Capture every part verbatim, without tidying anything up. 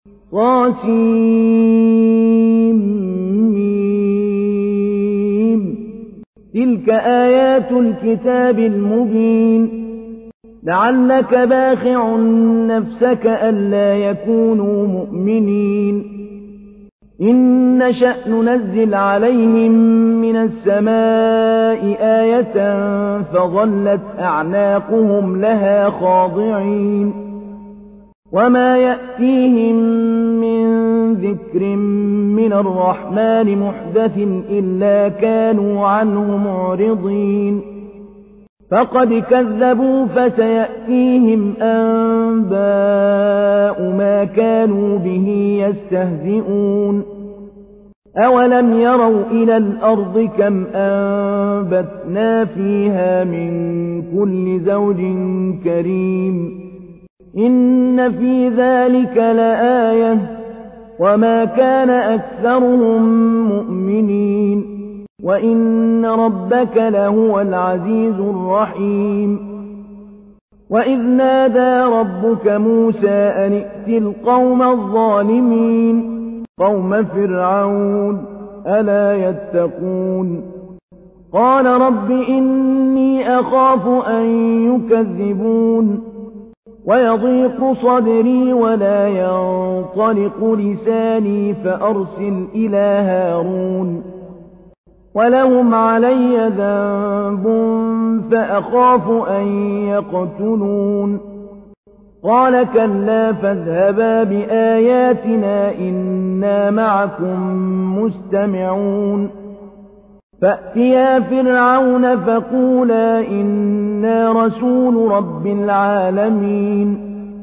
طاسيم تلك آيات الكتاب المبين لعلك باخع نفسك ألا يكونوا مؤمنين إن نشأ ننزل عليهم من السماء آية فظلت أعناقهم لها خاضعين وما يأتيهم من ذكر من الرحمن محدث إلا كانوا عنه معرضين فقد كذبوا فسيأتيهم أنباء ما كانوا به يستهزئون أولم يروا إلى الأرض كم أنبتنا فيها من كل زوج كريم إن في ذلك لآية وما كان أكثرهم مؤمنين وإن ربك لهو العزيز الرحيم وإذ نادى ربك موسى أن ائت القوم الظالمين قوم فرعون ألا يتقون قال رب إني أخاف أن يكذبون ويضيق صدري ولا ينطلق لساني فأرسل إلى هارون ولهم علي ذنب فأخاف أن يقتلون قال كلا فاذهبا بآياتنا إنا معكم مستمعون فأتيا فرعون فقولا إنا رسول رب العالمين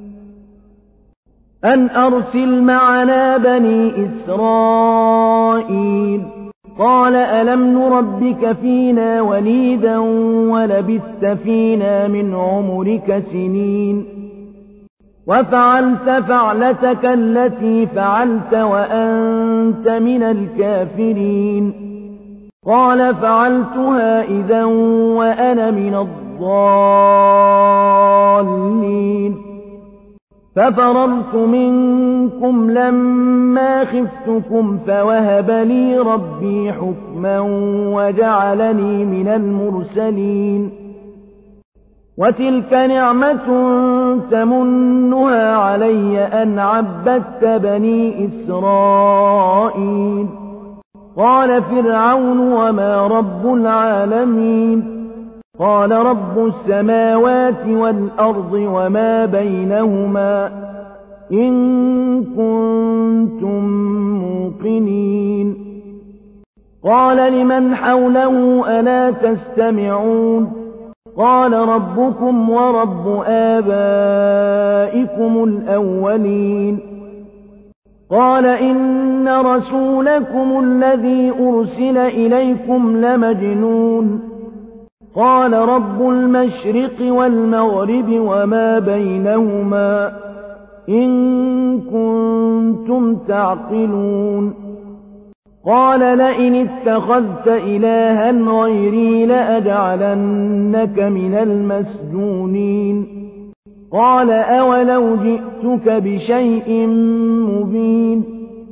أن أرسل معنا بني إسرائيل قال ألم نربك فينا وليدا ولبثت فينا من عمرك سنين وفعلت فعلتك التي فعلت وأنت من الكافرين قال فعلتها إذا وأنا من الضالين ففررت منكم لما خفتكم فوهب لي ربي حكما وجعلني من المرسلين وتلك نعمة تمنها علي أن عبدت بني إسرائيل قال فرعون وما رب العالمين قال رب السماوات والأرض وما بينهما إن كنتم موقنين قال لمن حوله ألا تستمعون قال ربكم ورب آبائكم الأولين قال إن رسولكم الذي أرسل إليكم لمجنون قال رب المشرق والمغرب وما بينهما إن كنتم تعقلون قال لئن اتخذت إلها غيري لأجعلنك من المسجونين قال أولو جئتك بشيء مبين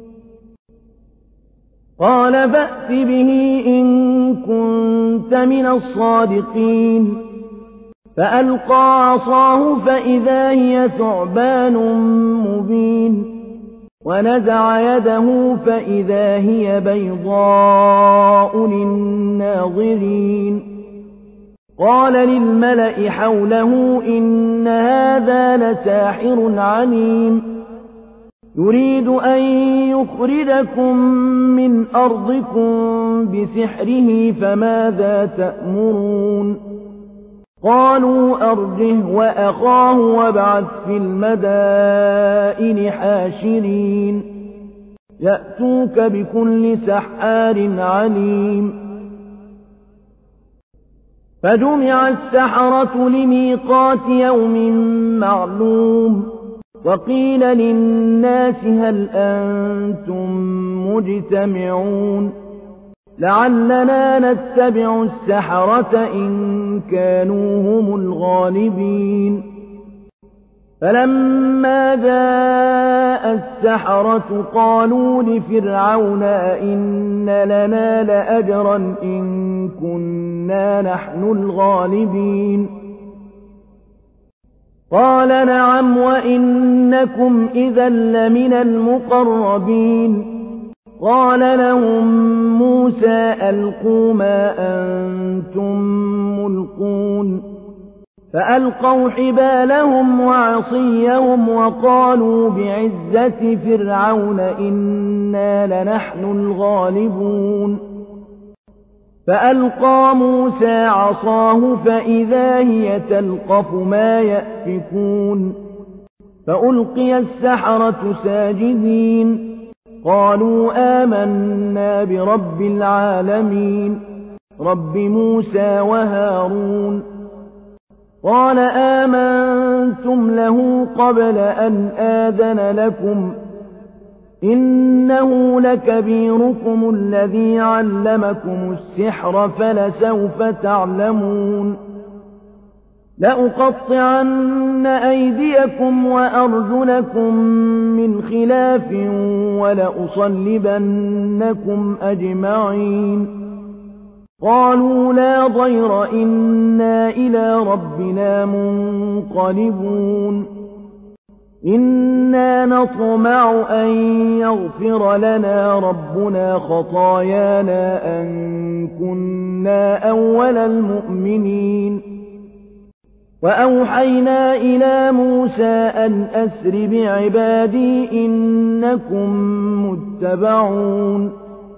قال فأت به إن كنت من الصادقين فألقى عصاه فإذا هي ثعبان مبين ونزع يده فإذا هي بيضاء للناظرين قال للملأ حوله إن هذا لساحر عليم يريد أن يخرجكم من أرضكم بسحره فماذا تأمرون قالوا أرجه وأخاه وابعث في المدائن حاشرين يأتوك بكل سحار عليم فجمع السحرة لميقات يوم معلوم وقيل للناس هل أنتم مجتمعون لعلنا نتبع السحرة إن كانوا هم الغالبين فلما جاء السحرة قالوا لفرعون أئن لنا لأجرا إن كنا نحن الغالبين قال نعم وإنكم إذا لمن المقربين قال لهم موسى ألقوا ما أنتم ملقون فألقوا حبالهم وعصيهم وقالوا بعزة فرعون إنا لنحن الغالبون فألقى موسى عصاه فإذا هي تلقف ما يأفكون فألقي السحرة ساجدين قالوا آمنا برب العالمين رب موسى وهارون قال آمنتم له قبل أن آذن لكم إنه لكبيركم الذي علمكم السحر فلسوف تعلمون لأقطعن أيديكم وأرجلكم من خلاف ولأصلبنكم أجمعين قالوا لا ضير إنا إلى ربنا منقلبون إنا نطمع أن يغفر لنا ربنا خطايانا أن كنا أول المؤمنين وأوحينا إلى موسى أن أسر بعبادي إنكم متبعون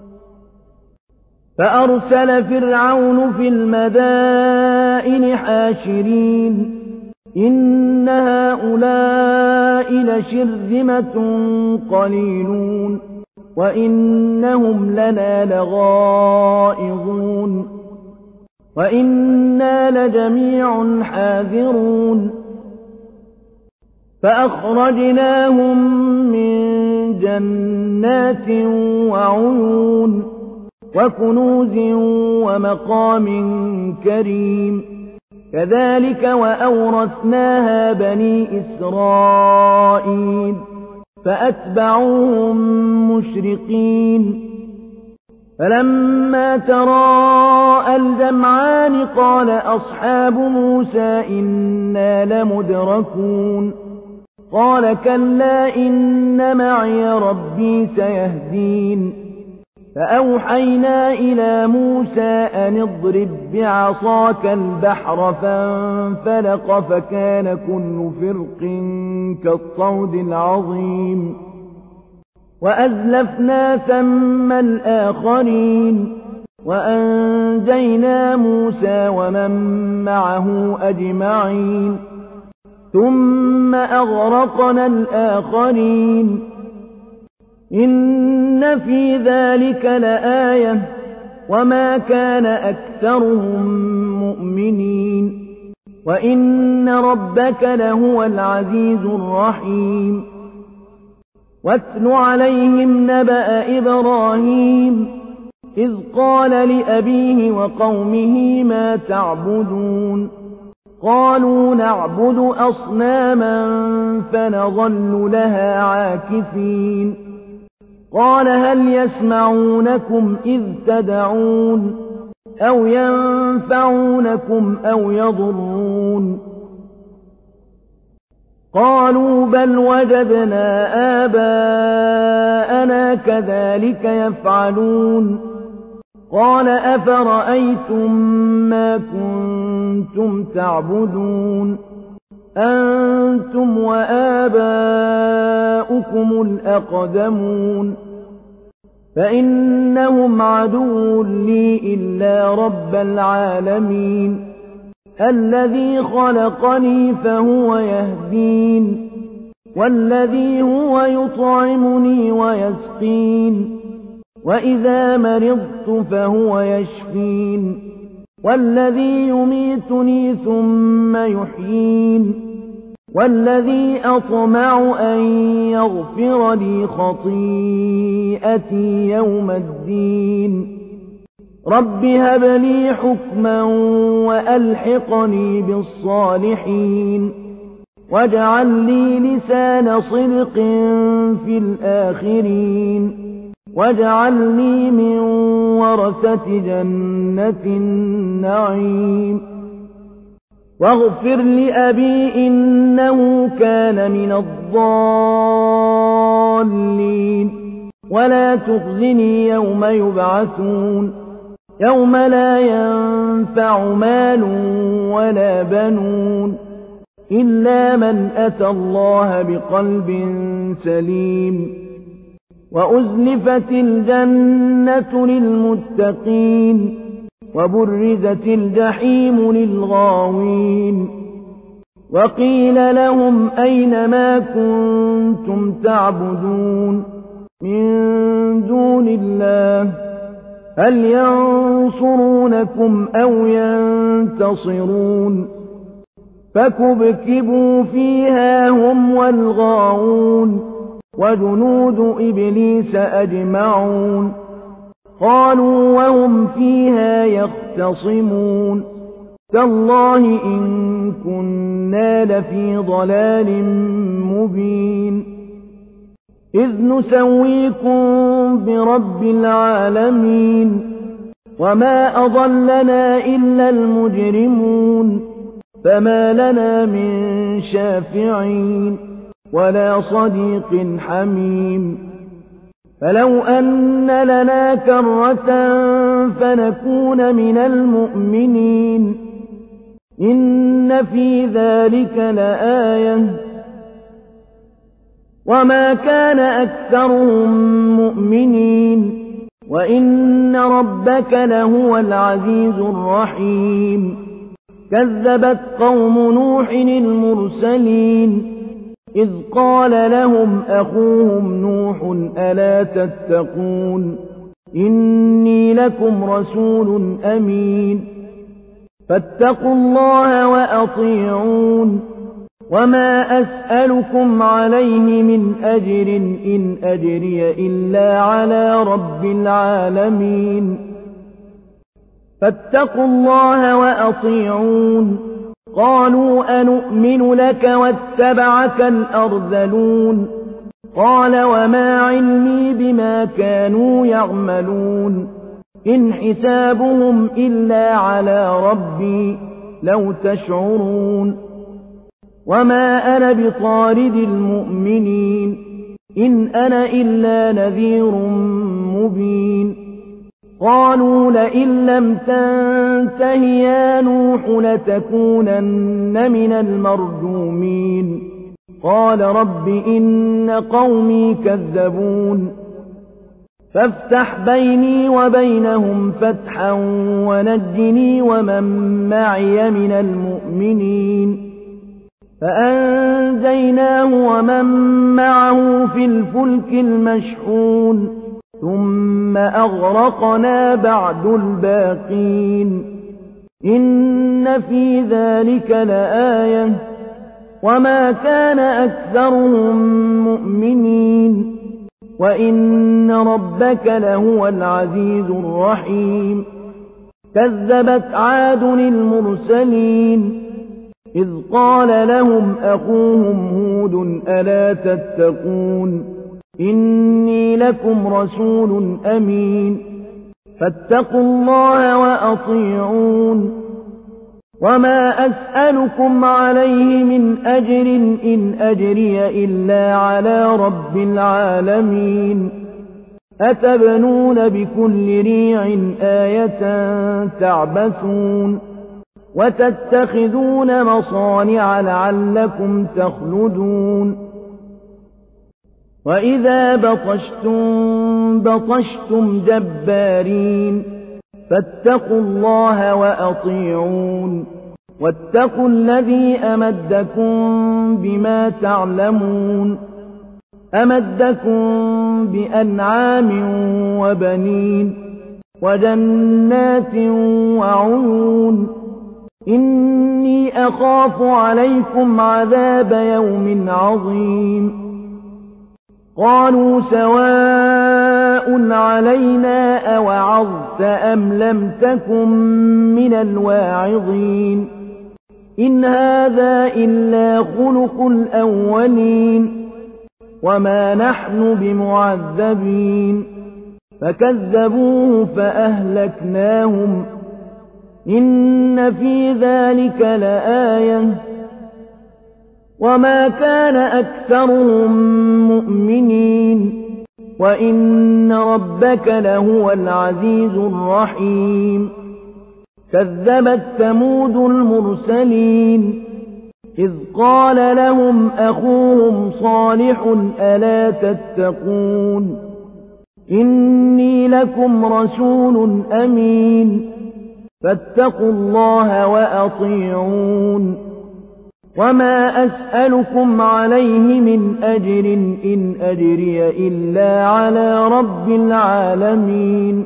فأرسل فرعون في المدائن حاشرين إن هؤلاء لشرذمة قليلون وإنهم لنا لغائظون وإنا لجميع حاذرون فأخرجناهم من جنات وعيون وكنوز ومقام كريم كذلك وأورثناها بني إسرائيل فأتبعوهم مشرقين فلما تراءى الجمعان قال أصحاب موسى إنا لمدركون قال كلا إن معي ربي سيهدين فأوحينا إلى موسى أن اضرب بعصاك البحر فانفلق فكان كل فرق كالطود العظيم وأزلفنا ثم الآخرين وأنجينا موسى ومن معه أجمعين ثم أغرقنا الآخرين إن في ذلك لآية وما كان أكثرهم مؤمنين وإن ربك لهو العزيز الرحيم واتل عليهم نبأ إبراهيم إذ قال لأبيه وقومه ما تعبدون قالوا نعبد أصناما فنظل لها عاكفين قال هل يسمعونكم إذ تدعون أو ينفعونكم أو يضرون قالوا بل وجدنا آباءنا كذلك يفعلون قال أفرأيتم ما كنتم تعبدون أنتم وآباؤكم الأقدمون فإنهم عدو لي إلا رب العالمين الذي خلقني فهو يهدين والذي هو يطعمني ويسقين وإذا مرضت فهو يشفين والذي يميتني ثم يحيين والذي أطمع أن يغفر لي خطيئتي يوم الدين رب هب لي حكما وألحقني بالصالحين واجعل لي لسان صدق في الآخرين واجعلني من ورثة جنة النعيم واغفر لأبي إنه كان من الضالين ولا تخزني يوم يبعثون يوم لا ينفع مال ولا بنون إلا من أتى الله بقلب سليم وأزلفت الجنة للمتقين وبرزت الجحيم للغاوين وقيل لهم أين ما كنتم تعبدون من دون الله هل ينصرونكم أو ينتصرون فكبكبوا فيها هم والغاوون وجنود إبليس أجمعون قالوا وهم فيها يختصمون تالله إن كنا لفي ضلال مبين إذ نسويكم برب العالمين وما أضلنا إلا المجرمون فما لنا من شافعين ولا صديق حميم فلو أن لنا كرة فنكون من المؤمنين إن في ذلك لآية وما كان أكثرهم مؤمنين وإن ربك لهو العزيز الرحيم كذبت قوم نوح المرسلين إذ قال لهم أخوهم نوح ألا تتقون إني لكم رسول أمين فاتقوا الله وأطيعون وما أسألكم عليه من أجر إن أجري إلا على رب العالمين فاتقوا الله وأطيعون قالوا أنؤمن لك واتبعك الأرذلون قال وما علمي بما كانوا يعملون إن حسابهم إلا على ربي لو تشعرون وما أنا بطارد المؤمنين إن أنا إلا نذير مبين قالوا لئن لم تنته يا نوح لتكونن من المرجومين قال رب إن قومي كذبون فافتح بيني وبينهم فتحا ونجني ومن معي من المؤمنين فأنجيناه ومن معه في الفلك المشحون ثم أغرقنا بعد الباقين إن في ذلك لآية وما كان أكثرهم مؤمنين وإن ربك لهو العزيز الرحيم كذبت عاد المرسلين إذ قال لهم أخوهم هود ألا تتقون إني لكم رسول أمين فاتقوا الله وأطيعون وما أسألكم عليه من أجر إن أجري إلا على رب العالمين أتبنون بكل ريع آية تعبثون وتتخذون مصانع لعلكم تخلدون وإذا بطشتم بطشتم جبارين فاتقوا الله وأطيعون واتقوا الذي أمدكم بما تعلمون أمدكم بأنعام وبنين وجنات وعيون إني أخاف عليكم عذاب يوم عظيم قالوا سواء علينا أوعظت أم لم تكن من الواعظين إن هذا إلا خلق الأولين وما نحن بمعذبين فكذبوه فأهلكناهم إن في ذلك لآية وما كان أكثرهم مؤمنين وإن ربك لهو العزيز الرحيم كذبت ثمود المرسلين إذ قال لهم أخوهم صالح ألا تتقون إني لكم رسول أمين فاتقوا الله وأطيعون وما أسألكم عليه من أجر إن أجري إلا على رب العالمين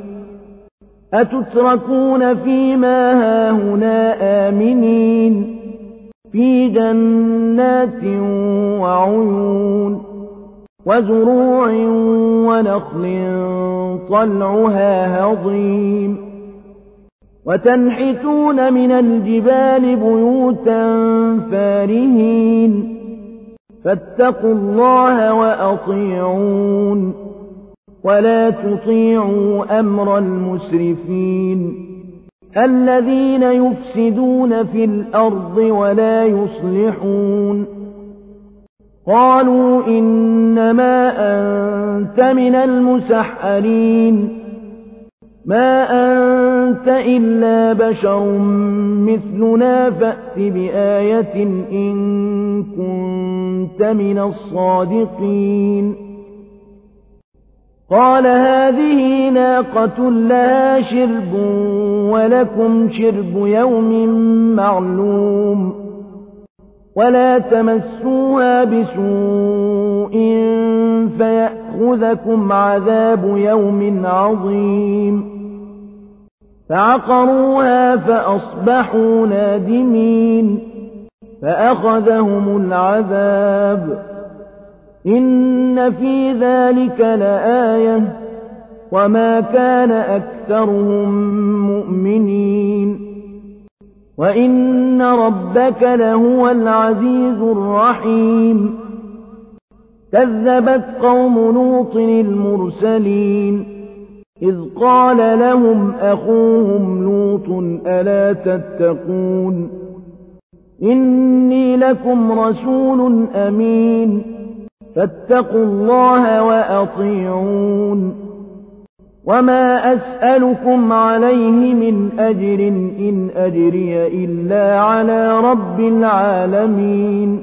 أتتركون فيما هاهنا آمنين في جنات وعيون وزروع ونخل طلعها هضيم وتنحتون من الجبال بيوتا فارهين فاتقوا الله وأطيعون ولا تطيعوا أمر المسرفين الذين يفسدون في الأرض ولا يصلحون قالوا إنما أنت من المسحرين ما أنت إلا بشر مثلنا فأت بآية إن كنت من الصادقين قال هذه ناقة لها شرب ولكم شرب يوم معلوم ولا تمسوها بسوء فيأخذكم عذاب يوم عظيم فعقروها فأصبحوا نادمين فأخذهم العذاب إن في ذلك لآية وما كان أكثرهم مؤمنين وإن ربك لهو العزيز الرحيم كذبت قوم لوط المرسلين إذ قال لهم أخوهم لوط ألا تتقون إني لكم رسول أمين فاتقوا الله وأطيعون وما أسألكم عليه من أجر إن أجري إلا على رب العالمين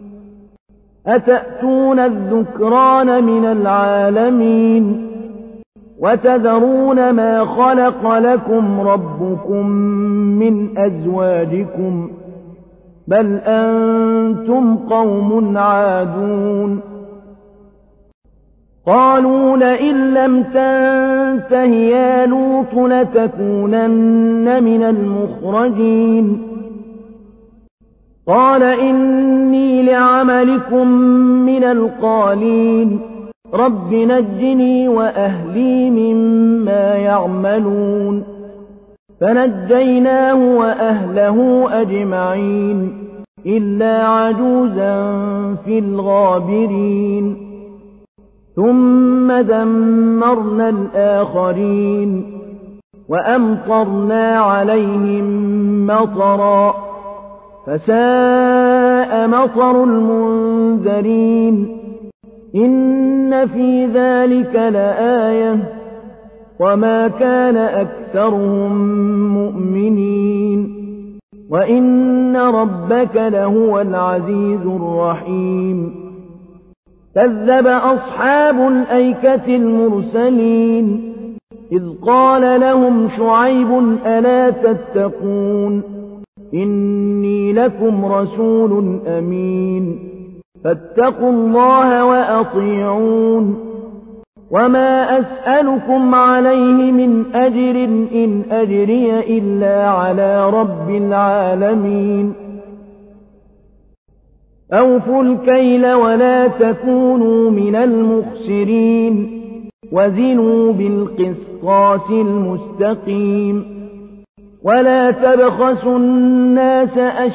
أتأتون الذكران من العالمين وتذرون ما خلق لكم ربكم من أزواجكم بل أنتم قوم عادون قالوا لئن لم تنته يا لوط لتكونن من المخرجين قال إني لعملكم من القالين رب نجني وأهلي مما يعملون فنجيناه وأهله أجمعين إلا عجوزا في الغابرين ثم دمرنا الآخرين وأمطرنا عليهم مطرا فساء مطر المنذرين إن في ذلك لآية وما كان أكثرهم مؤمنين وإن ربك لهو العزيز الرحيم كذب أصحاب الأيكة المرسلين إذ قال لهم شعيب ألا تتقون إني لكم رسول أمين فاتقوا الله وأطيعون وما أسألكم عليه من أجر إن أجري إلا على رب العالمين أوفوا الكيل ولا تكونوا من المخسرين وزنوا بالقسطاس المستقيم ولا تبخسوا الناس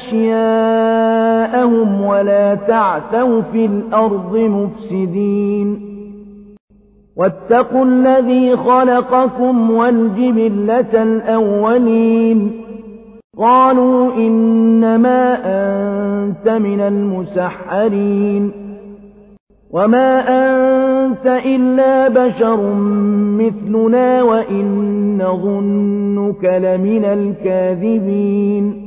أشياءهم ولا تعثوا في الأرض مفسدين واتقوا الذي خلقكم والجبلة الأولين قالوا إنما أنت من المسحرين وما أنت إلا بشر مثلنا وإن نظنك لمن الكاذبين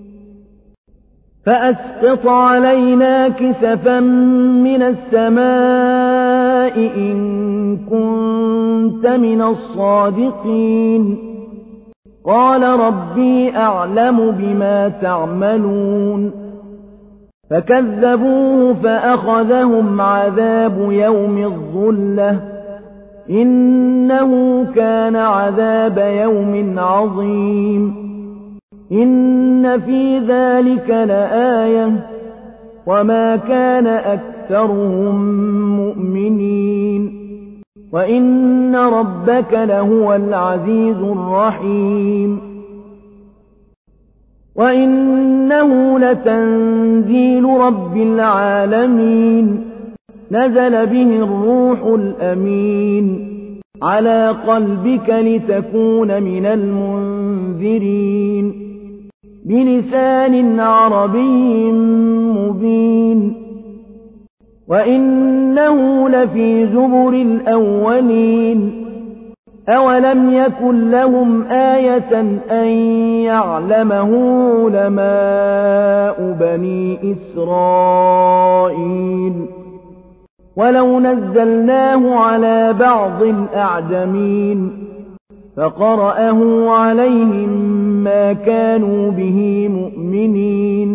فأسقط علينا كسفا من السماء إن كنت من الصادقين قال ربي أعلم بما تعملون فكذبوه فأخذهم عذاب يوم الظلة إنه كان عذاب يوم عظيم إن في ذلك لآية وما كان أكثرهم مؤمنين وإن ربك لهو العزيز الرحيم وإنه لتنزيل رب العالمين نزل به الروح الأمين على قلبك لتكون من المنذرين بلسان عربي مبين وإنه لفي زبر الأولين أولم يكن لهم آية أن يعلمه علماء بني إسرائيل ولو نزلناه على بعض الأعجمين فقرأه عليهم ما كانوا به مؤمنين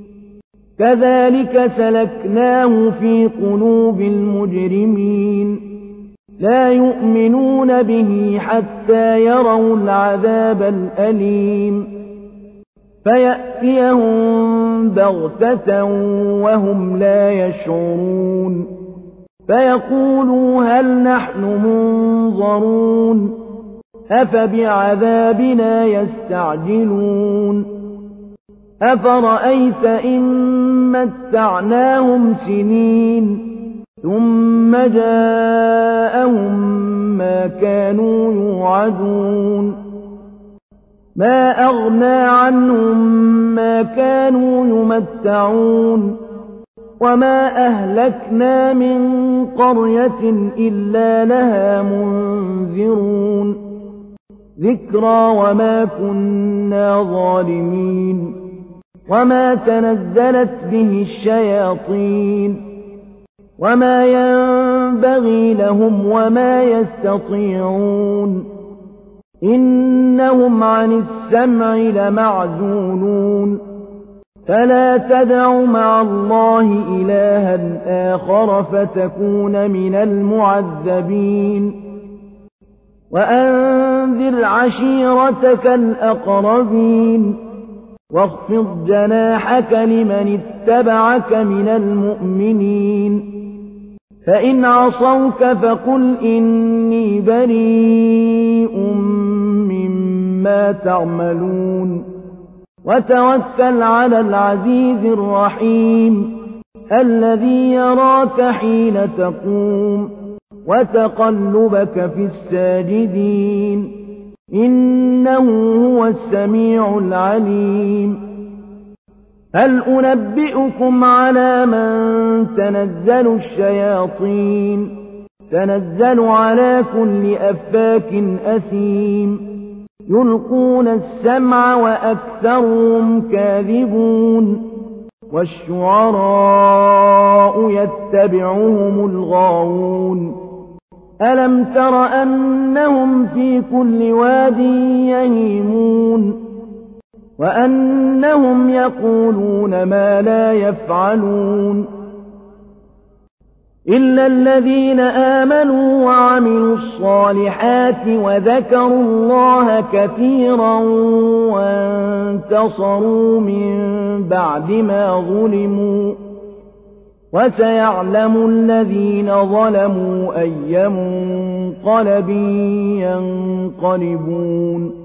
كذلك سلكناه في قلوب المجرمين لا يؤمنون به حتى يروا العذاب الأليم فيأتيهم بغتة وهم لا يشعرون فيقولوا هل نحن منظرون أفبعذابنا يستعجلون أفرأيت إن متعناهم سنين ثم جاءهم ما كانوا يوعدون ما أغنى عنهم ما كانوا يمتعون وما أهلكنا من قرية إلا لها منذرون ذكرى وما كنا ظالمين وما تنزلت به الشياطين وما ينبغي لهم وما يستطيعون إنهم عن السمع لمعزولون فلا تدع مع الله إلها آخر فتكون من المعذبين وأنذر عشيرتك الأقربين واخفض جناحك لمن اتبعك من المؤمنين فإن عصوك فقل إني بريء مما تعملون وتوكل على العزيز الرحيم الذي يراك حين تقوم وتقلبك في الساجدين إنه هو السميع العليم هل أنبئكم على من تنزل الشياطين تنزل على كل أفاك أثيم يلقون السمع وأكثرهم كاذبون والشعراء يتبعهم الغاوون ألم تر أنهم في كل واد يهيمون وأنهم يقولون ما لا يفعلون إلا الذين آمنوا وعملوا الصالحات وذكروا الله كثيرا وانتصروا من بعد ما ظلموا وسيعلم الذين ظلموا أي منقلب ينقلبون